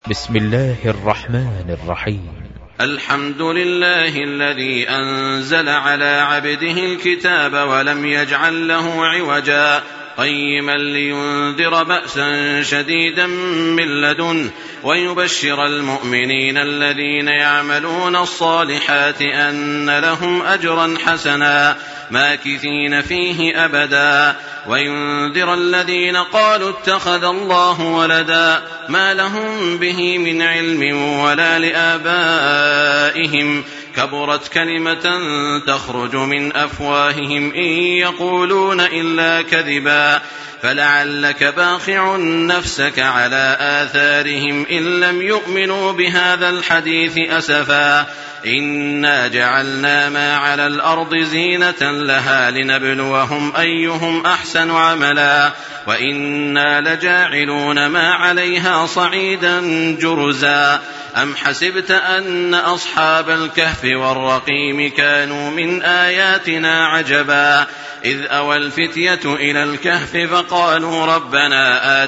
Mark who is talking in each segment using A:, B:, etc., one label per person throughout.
A: بسم الله الرحمن الرحيم.
B: الحمد لله الذي أنزل على عبده الكتاب ولم يجعل له عوجا قيما لينذر بأسا شديدا من لدنه ويبشر المؤمنين الذين يعملون الصالحات أن لهم أجرا حسنا ماكثين فيه أبدا وينذر الذين قالوا اتخذ الله ولدا ما لهم به من علم ولا لآبائهم كبرت كلمة تخرج من أفواههم إن يقولون إلا كذبا فلعلك باخع نفسك على آثارهم إن لم يؤمنوا بهذا الحديث أسفا إنا جعلنا ما على الأرض زينة لها لنبلوهم أيهم أحسن عملا وإنا لجاعلون ما عليها صعيدا جرزا أم حسبت أن أصحاب الكهف والرقيم كانوا من آياتنا عجبا إذ أوى الفتية إلى الكهف فقالوا ربنا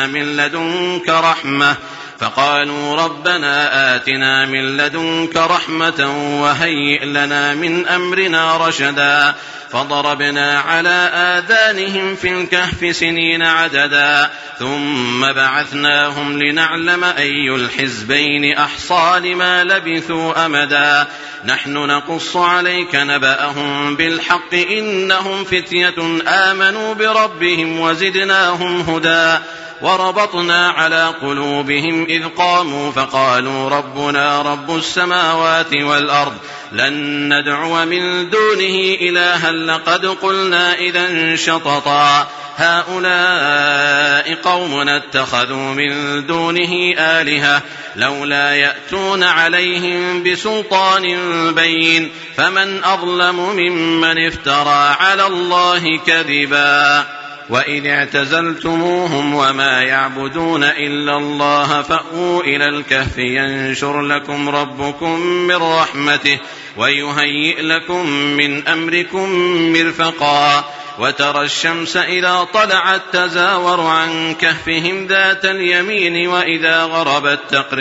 B: آتنا من لدنك رحمة وهيئ لنا من أمرنا رشدا فضربنا على آذانهم في الكهف سنين عددا ثم بعثناهم لنعلم أي الحزبين أحصى لما لبثوا أمدا نحن نقص عليك نبأهم بالحق إنهم فتية آمنوا بربهم وزدناهم هدى وربطنا على قلوبهم إذ قاموا فقالوا ربنا رب السماوات والأرض لن ندعو من دونه إلها لقد قلنا إذا شططا هؤلاء قومنا اتخذوا من دونه آلهة لولا يأتون عليهم بسلطان بين فمن أظلم ممن افترى على الله كذبا وإذ اعتزلتموهم وما يعبدون إلا الله فأووا إلى الكهف ينشر لكم ربكم من رحمته ويهيئ لكم من أمركم مرفقا وترى الشمس إذا طلعت تزاور عن كهفهم ذات اليمين وإذا غربت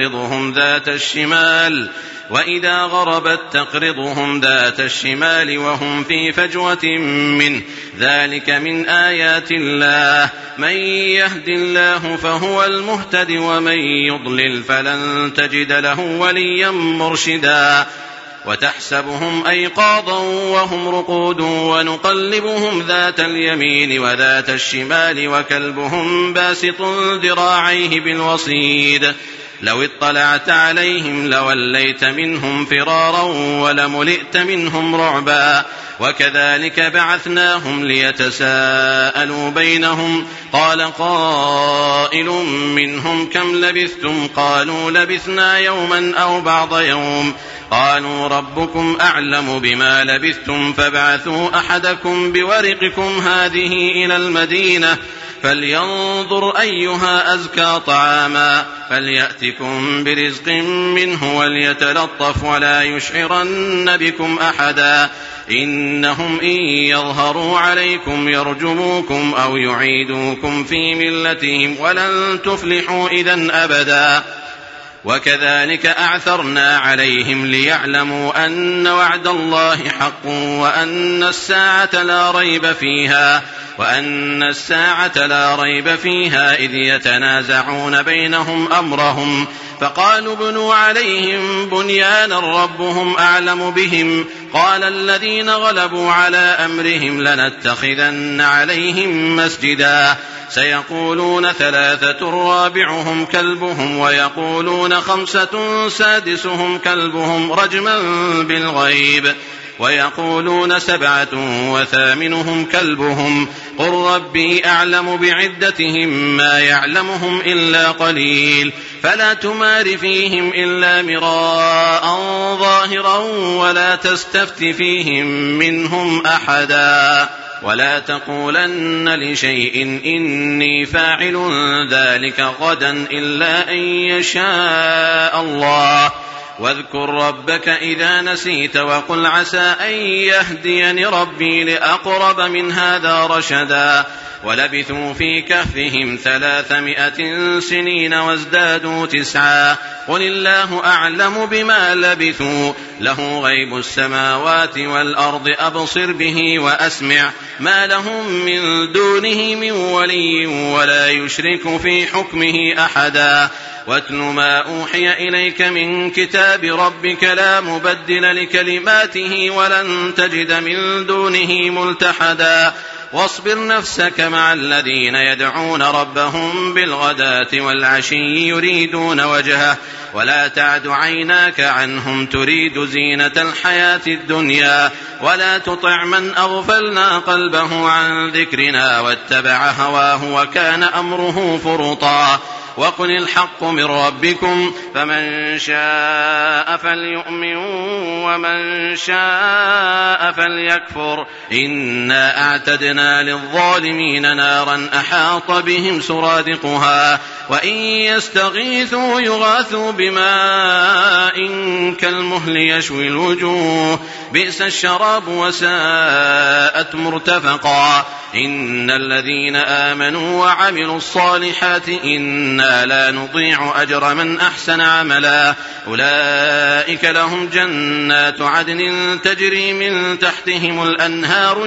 B: تقرضهم ذات الشمال وهم في فجوة منه ذلك من آيات الله من يهد الله فهو المهتد ومن يضلل فلن تجد له وليا مرشدا وتحسبهم أيقاظا وهم رقود ونقلبهم ذات اليمين وذات الشمال وكلبهم باسط ذراعيه بالوصيد لو اطلعت عليهم لوليت منهم فرارا ولملئت منهم رعبا وكذلك بعثناهم ليتساءلوا بينهم قال قائل منهم كم لبثتم قالوا لبثنا يوما أو بعض يوم قالوا ربكم أعلم بما لبثتم فابعثوا أحدكم بورقكم هذه إلى المدينة فلينظر أيها أزكى طعاما فليأتكم برزق منه وليتلطف ولا يشعرن بكم أحدا إنهم إن يظهروا عليكم يرجموكم أو يعيدوكم في ملتهم ولن تفلحوا إذن أبدا وكذلك أعثرنا عليهم ليعلموا أن وعد الله حق وأن الساعة لا ريب فيها إذ يتنازعون بينهم أمرهم فقالوا ابنوا عليهم بنيانا ربهم أعلم بهم قال الذين غلبوا على أمرهم لنتخذن عليهم مسجدا سيقولون 3 رابعهم كلبهم ويقولون 5 سادسهم كلبهم رجما بالغيب ويقولون 7 وثامنهم كلبهم قل ربي أعلم بعدتهم ما يعلمهم إلا قليل فلا تمار فيهم إلا مراء ظاهرا ولا تستفت فيهم منهم أحدا ولا تقولن لشيء إني فاعل ذلك غدا إلا أن يشاء الله واذكر ربك إذا نسيت وقل عسى أن يهديني ربي لأقرب من هذا رشدا ولبثوا في كهفهم 300 سنين وازدادوا 9 قل الله أعلم بما لبثوا له غيب السماوات والأرض أبصر به وأسمع ما لهم من دونه من ولي ولا يشرك في حكمه أحدا واتل ما أوحي إليك من كتاب ربك لا مبدل لكلماته ولن تجد من دونه ملتحدا واصبر نفسك مع الذين يدعون ربهم بالغداة والعشي يريدون وجهه ولا تعد عيناك عنهم تريد زينة الحياة الدنيا ولا تطع من أغفلنا قلبه عن ذكرنا واتبع هواه وكان أمره فرطا وقل الحق من ربكم فمن شاء فليؤمن ومن شاء فليكفر إنا أعتدنا للظالمين نارا أحاط بهم سرادقها وإن يستغيثوا يغاثوا بماء كالمهل يشوي الوجوه بئس الشراب وساءت مرتفقا إن الذين آمنوا وعملوا الصالحات إنا لا نضيع أجر من أحسن عملا أولئك لهم جنات عدن تجري من تحتهم الأنهار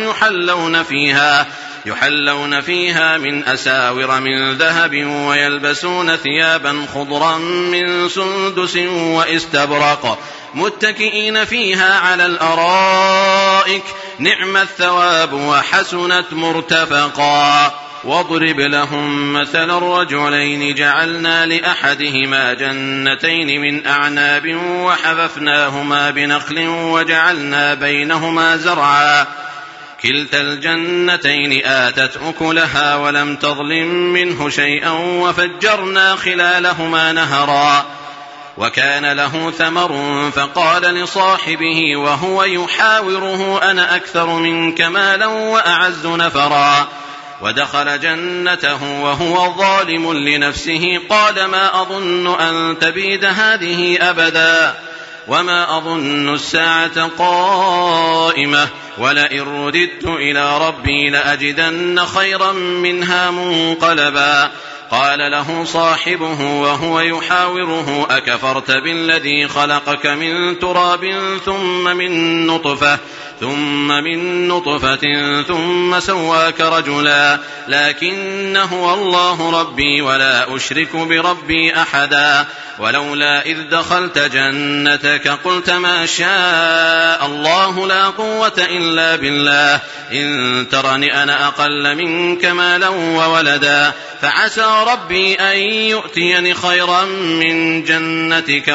B: يحلون فيها من أساور من ذهب ويلبسون ثيابا خضرا من سندس واستبرق متكئين فيها على الأرائك نعم الثواب وحسنت مرتفقا واضرب لهم مثل الرجلين جعلنا لأحدهما جنتين من أعناب وحففناهما بنخل وجعلنا بينهما زرعا كلتا الجنتين آتت أكلها ولم تظلم منه شيئا وفجرنا خلالهما نهرا وكان له ثمر فقال لصاحبه وهو يحاوره أنا أكثر منك مالا وأعز نفرا ودخل جنته وهو ظالم لنفسه قال ما أظن أن تبيد هذه أبدا وما أظن الساعة قائمة ولئن رددت إلى ربي لأجدن خيرا منها منقلبا قال له صاحبه وهو يحاوره أكفرت بالذي خلقك من تراب ثم من نطفة ثم سواك رجلا لكن هو الله ربي ولا أشرك بربي أحدا ولولا إذ دخلت جنتك قلت ما شاء الله لا قوة إلا بالله إن ترني أنا أقل منك مالا وولدا فعسى ربي أن يؤتيني خيرا من جنتك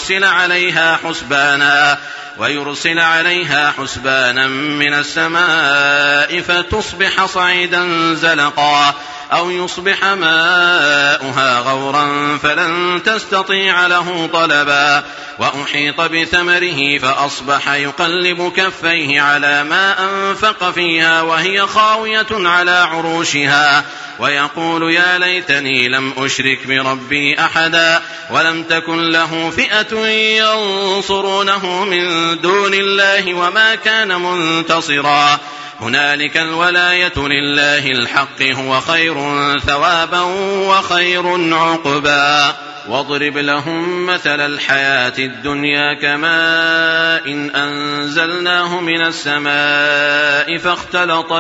B: ويرسل عليها حسبانا من السماء فتصبح صعيدا زلقا أو يصبح ماؤها غورا فلن تستطيع له طلبا وأحيط بثمره فأصبح يقلب كفيه على ما أنفق فيها وهي خاوية على عروشها ويقول يا ليتني لم أشرك بربي أحدا ولم تكن له فئة ينصرونه من دون الله وما كان منتصرا هنالك الولاية لله الحق هو خير ثوابا وخير عقبا واضرب لهم مثل الحياة الدنيا كماء إن أنزلناه من السماء فاختلط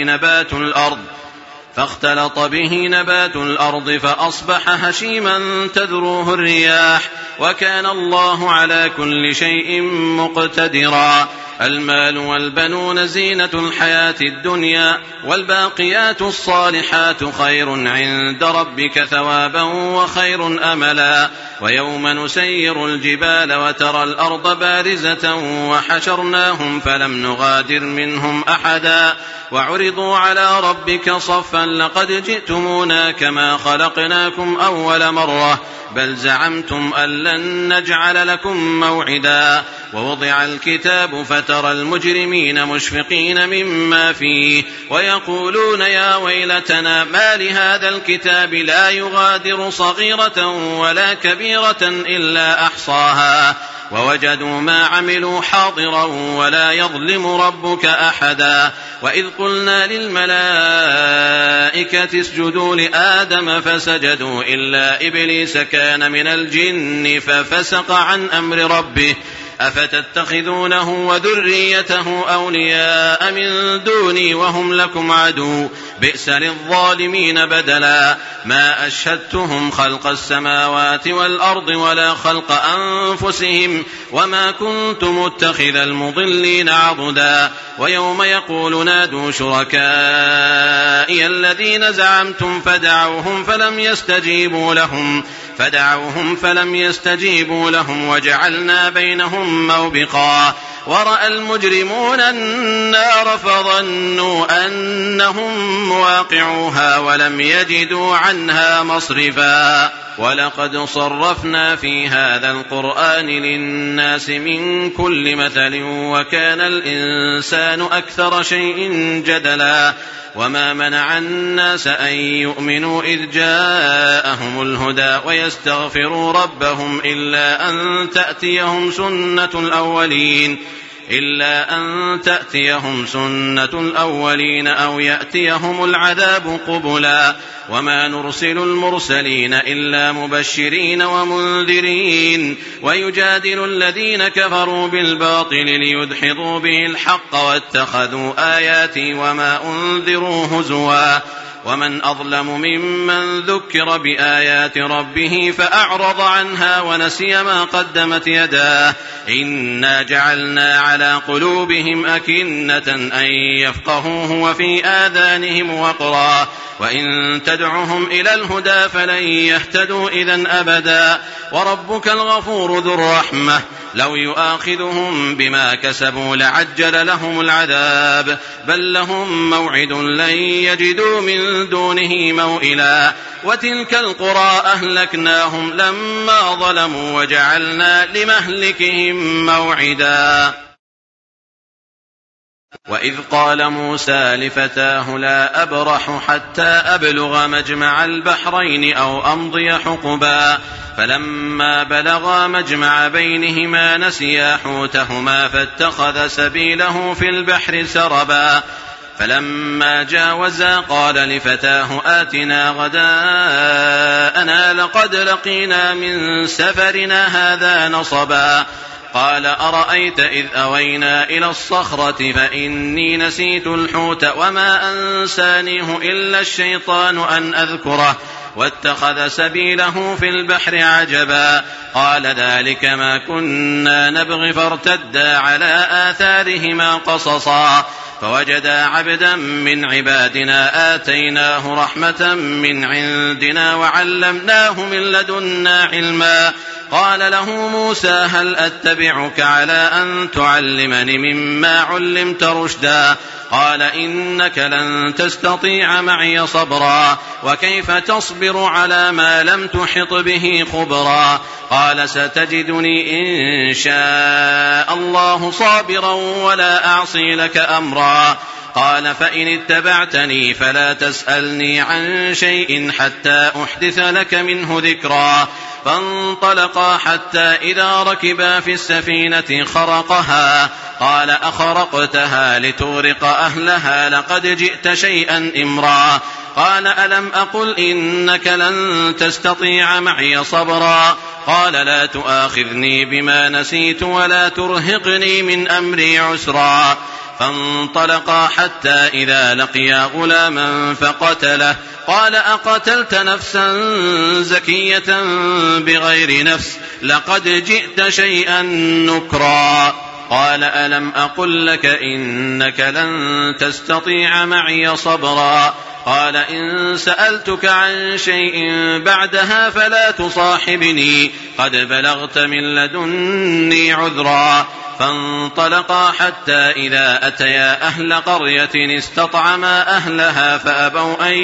B: به نبات الأرض فأصبح هشيما تذروه الرياح وكان الله على كل شيء مقتدرا المال والبنون زينة الحياة الدنيا والباقيات الصالحات خير عند ربك ثوابا وخير أملا ويوم نسير الجبال وترى الأرض بارزة وحشرناهم فلم نغادر منهم أحدا وعرضوا على ربك صفا لقد جئتمونا كما خلقناكم أول مرة بل زعمتم أن لن نجعل لكم موعدا ووضع الكتاب فترى المجرمين مشفقين مما فيه ويقولون يا ويلتنا ما لهذا الكتاب لا يغادر صغيرة ولا كبيرة إلا أحصاها ووجدوا ما عملوا حاضرا ولا يظلم ربك أحدا. وإذ قلنا للملائكة اسجدوا لآدم فسجدوا إلا إبليس كان من الجن ففسق عن أمر ربه أفتتخذونه وذريته أولياء من دوني وهم لكم عدو بئس للظالمين بدلا. ما أشهدتهم خلق السماوات والأرض ولا خلق أنفسهم وما كنت متخذ المضلين عضدا. ويوم يقول نادوا شركائي الذين زعمتم فدعوهم فلم يستجيبوا لهم وجعلنا بينهم موبقا. ورأى المجرمون النار فظنوا أنهم مواقعوها ولم يجدوا عنها مصرفا. ولقد صرفنا في هذا القرآن للناس من كل مثل وكان الإنسان أكثر شيء جدلا. وما منع الناس أن يؤمنوا إذ جاءهم الهدى ويستغفروا ربهم إلا أن تأتيهم سنة الأولين أو يأتيهم العذاب قبلا. وما نرسل المرسلين إلا مبشرين ومنذرين ويجادل الذين كفروا بالباطل ليدحضوا به الحق واتخذوا آياتي وما أنذروا هزوا. ومن أظلم ممن ذكر بآيات ربه فأعرض عنها ونسي ما قدمت يداه إنا جعلنا على قلوبهم أكنة أن يفقهوه وفي آذانهم وقرا وإن تدعهم إلى الهدى فلن يهتدوا إذن أبدا. وربك الغفور ذو الرحمة لو يؤاخذهم بما كسبوا لعجل لهم العذاب بل لهم موعد لن يجدوا من دونه موئلا. وتلك القرى أهلكناهم لما ظلموا وجعلنا لمهلكهم موعدا. وإذ قال موسى لفتاه لا أبرح حتى أبلغ مجمع البحرين أو أمضي حقبا فلما بلغا مجمع بينهما نسيا حوتهما فاتخذ سبيله في البحر سربا. فلما جاوزا قال لفتاه آتنا غداءنا لقد لقينا من سفرنا هذا نصبا. قال أرأيت إذ أوينا إلى الصخرة فإني نسيت الحوت وما أنسانيه إلا الشيطان أن أذكره واتخذ سبيله في البحر عجبا. قال ذلك ما كنا نبغي فارتدا على آثارهما قصصا فوجدا عبدا من عبادنا آتيناه رحمة من عندنا وعلمناه من لدنا علما. قال له موسى هل أتبعك على أن تعلمني مما علمت رشدا. قال إنك لن تستطيع معي صبرا وكيف تصبر على ما لم تحط به خبرا. قال ستجدني إن شاء الله صابرا ولا أعصي لك أمرا. قال فإن اتبعتني فلا تسألني عن شيء حتى أحدث لك منه ذكرا. فانطلقا حتى إذا ركبا في السفينة خرقها قال أخرقتها لتغرق أهلها لقد جئت شيئا إمرا. قال ألم أقل إنك لن تستطيع معي صبرا. قال لا تؤاخذني بما نسيت ولا ترهقني من أمري عسرا. فانطلقا حتى إذا لقيا غلاما فقتله. قال أقتلت نفسا زكية بغير نفس لقد جئت شيئا نكرا. قال ألم أقل لك إنك لن تستطيع معي صبرا. قال إن سألتك عن شيء بعدها فلا تصاحبني قد بلغت من لدني عذرا. فانطلقا حتى إذا أتيا أهل قرية استطعما أهلها فأبوا أن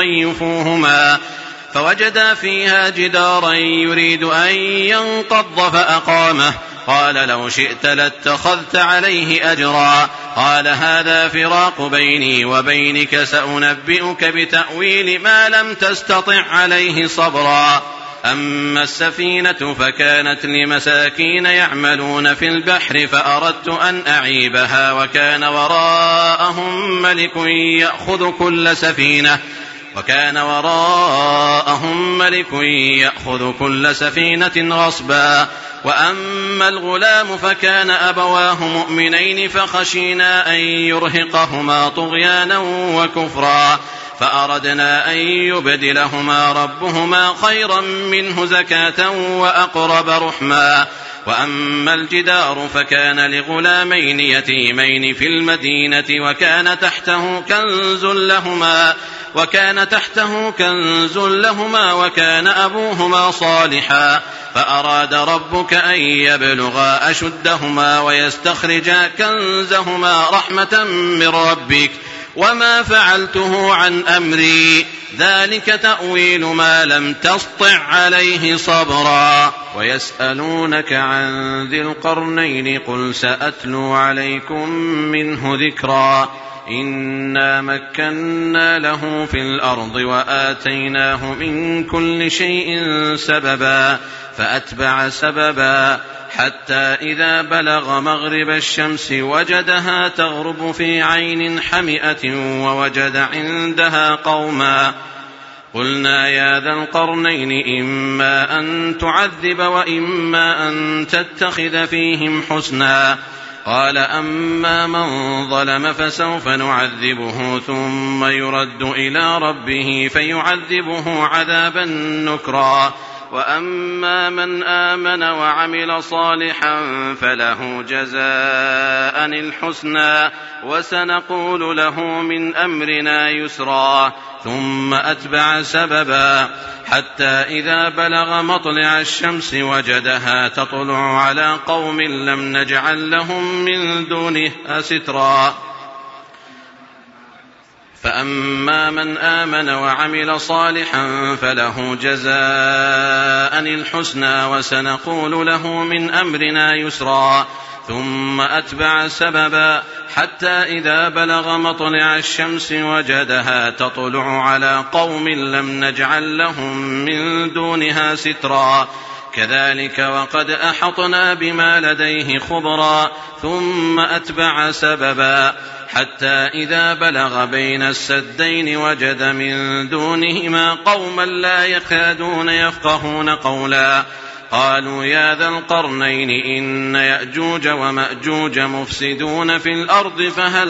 B: يضيفوهما فوجدا فيها جدارا يريد أن ينقض فأقامه. قال لو شئت لاتخذت عليه أجرا. قال هذا فراق بيني وبينك سأنبئك بتأويل ما لم تستطع عليه صبرا. أما السفينة فكانت لمساكين يعملون في البحر فأردت أن أعيبها وكان وراءهم ملك يأخذ كل سفينة غصبا. وأما الغلام فكان أبواه مؤمنين فخشينا أن يرهقهما طغيانا وكفرا فأردنا أن يبدلهما ربهما خيرا منه زكاة وأقرب رحما. وأما الجدار فكان لغلامين يتيمين في المدينة وكان تحته كنز لهما وكان أبوهما صالحا فأراد ربك أن يبلغا أشدهما ويستخرجا كنزهما رحمة من ربك وما فعلته عن أمري ذلك تأويل ما لم تسطع عليه صبرا. ويسألونك عن ذي القرنين قل سأتلو عليكم منه ذكرا إنا مكنا له في الأرض وآتيناه من كل شيء سببا فأتبع سببا حتى إذا بلغ مغرب الشمس وجدها تغرب في عين حمئة ووجد عندها قوما قلنا يا ذا القرنين إما أن تعذب وإما أن تتخذ فيهم حسنا قال أما من ظلم فسوف نعذبه ثم يرد إلى ربه فيعذبه عذابا نكرا وأما من آمن وعمل صالحا فله جزاء الحسنى وسنقول له من أمرنا يسرا ثم أتبع سببا حتى إذا بلغ مطلع الشمس وجدها تطلع على قوم لم نجعل لهم من دونها سترا فأما من آمن وعمل صالحا فله جزاء الحسنى وسنقول له من أمرنا يسرا ثم أتبع سببا حتى إذا بلغ مطلع الشمس وجدها تطلع على قوم لم نجعل لهم من دونها سترا كذلك وقد أحطنا بما لديه خبرا ثم أتبع سببا حتى إذا بلغ بين السدين وجد من دونهما قوما لا يكادون يفقهون قولا قالوا يا ذا القرنين إن يأجوج ومأجوج مفسدون في الأرض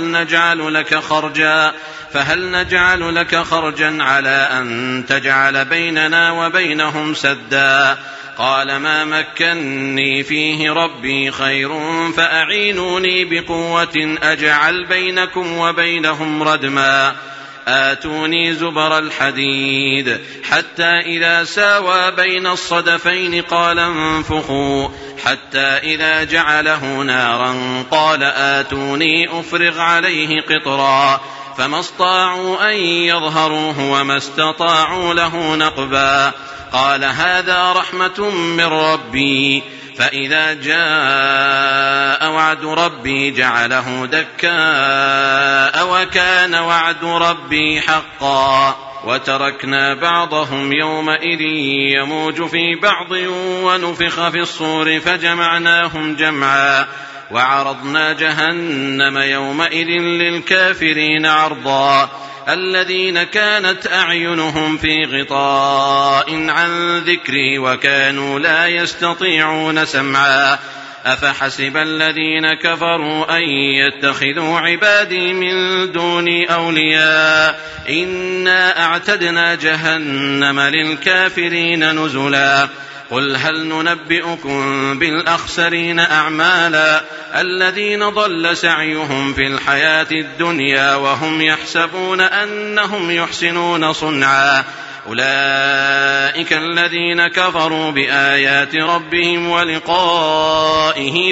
B: فهل نجعل لك خرجا على أن تجعل بيننا وبينهم سدا قال ما مكني فيه ربي خير فأعينوني بقوة أجعل بينكم وبينهم ردما آتوني زبر الحديد حتى إذا ساوى بين الصدفين قال انفخوا حتى إذا جعله نارا قال آتوني أفرغ عليه قطرا فما استطاعوا أن يظهروه وما استطاعوا له نقبا قال هذا رحمة من ربي فإذا جاء وعد ربي جعله دكاء وكان وعد ربي حقا وتركنا بعضهم يومئذ يموج في بعض ونفخ في الصور فجمعناهم جمعا وعرضنا جهنم يومئذ للكافرين عرضا الذين كانت أعينهم في غطاء عن ذكري وكانوا لا يستطيعون سمعا أفحسب الذين كفروا أن يتخذوا عبادي من دوني أولياء إنا أعتدنا جهنم للكافرين نزلا قل هل ننبئكم بالأخسرين أعمالا الذين ضل سعيهم في الحياة الدنيا وهم يحسبون أنهم يحسنون صنعا أولئك الذين كفروا بآيات ربهم ولقائه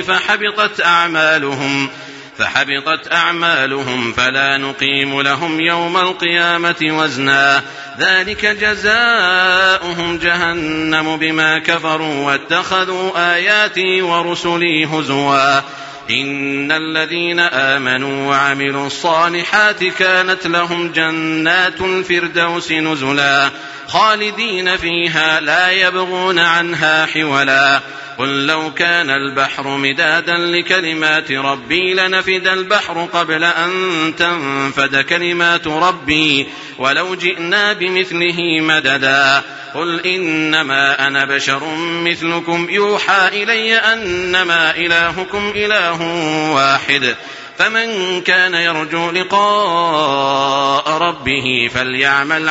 B: فحبطت أعمالهم فلا نقيم لهم يوم القيامة وزنا ذلك جزاؤهم جهنم بما كفروا واتخذوا آياتي ورسلي هزوا إن الذين آمنوا وعملوا الصالحات كانت لهم جنات الفردوس نزلا خالدين فيها لا يبغون عنها حولا قل لو كان البحر مدادا لكلمات ربي لنفد البحر قبل أن تنفد كلمات ربي ولو جئنا بمثله مددا قل إنما أنا بشر مثلكم يوحى إلي أنما إلهكم إله واحد فمن كان يرجو لقاء ربه فليعمل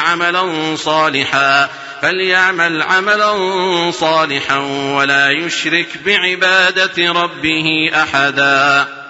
B: عملا صالحا ولا يشرك بعبادة ربه أحدا.